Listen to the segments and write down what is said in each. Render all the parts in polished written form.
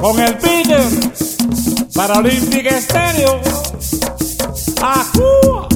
con el Peter para Olympic Estéreo. ¡Ajú!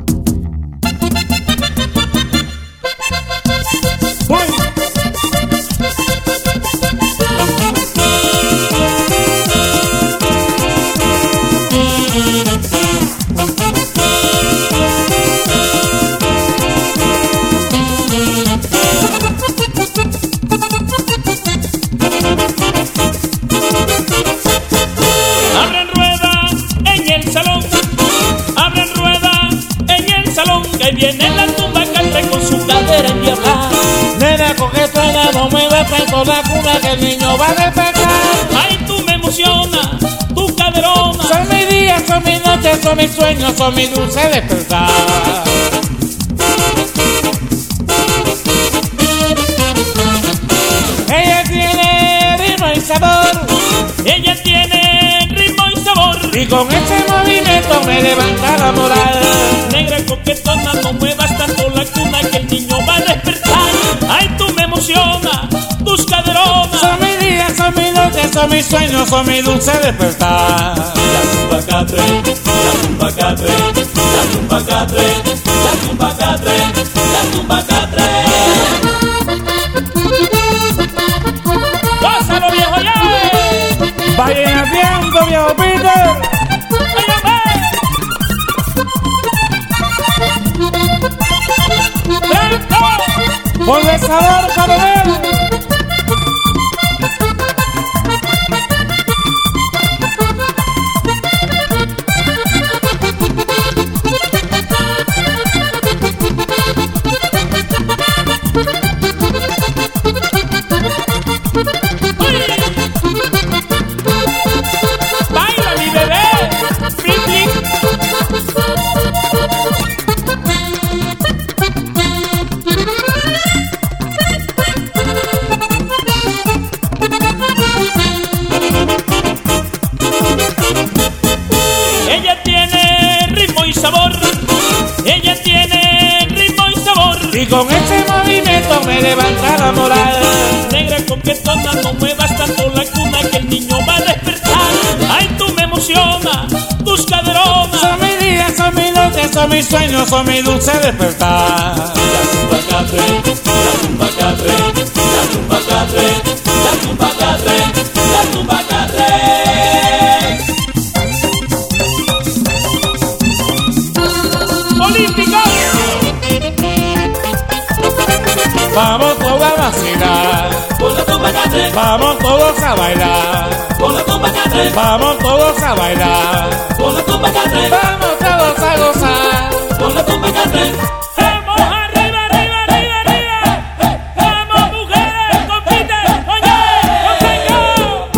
Que viene la tumba cante con su cadera endiablada. Nena, con esta edad no me despertó la cuna que el niño va a despertar. Ay, tú me emocionas, tu caderona. Son mis días, son mis noches, son mis sueños, son mi dulce despertar. Ella tiene ritmo y sabor. Ella tiene ritmo y sabor. Y con ese movimiento me levanta la moral. Negra coquetona, no muevas tanto la cuna que el niño va a despertar. Ay, tú me emocionas, tus caderonas. Son mis días, son mis noches, son mis sueños, son mi dulce despertar. La tumba catre, la tumba catre, la tumba catre, la tumba catre, la tumba catre. ¡Gózalo, viejo ya! Vayan haciendo, viejo Peter. Ponle sabor, coronel. ¡Baila, mi bebé! ¡Flip, flip! Ella tiene ritmo y sabor. Ella tiene ritmo y sabor. Y con ese movimiento me levanta la moral. Negra coquetona, no muevas tanto la cuna que el niño va a despertar. Ay, tú me emocionas, tus caderonas. Son mis días, son mis noches, son mis sueños, son mi dulce despertar. La tumba catre, la tumba catre, la tumba catre, la tumba catre, la tumba catre. ¡Olímpico! Vamos todos a vacilar. Con la tumba catre, Vamos todos a bailar. con la tumba catre, Vamos todos a bailar. con la tumba catre, Vamos todos a gozar. con la tumba catre. ¡Vamos arriba, arriba, arriba, arriba! ¡Vamos, mujeres! ¡Compiten! ¡Oye!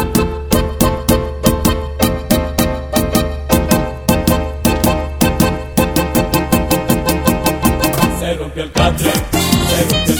¡Contengo! Se rompió el catre, se rompió el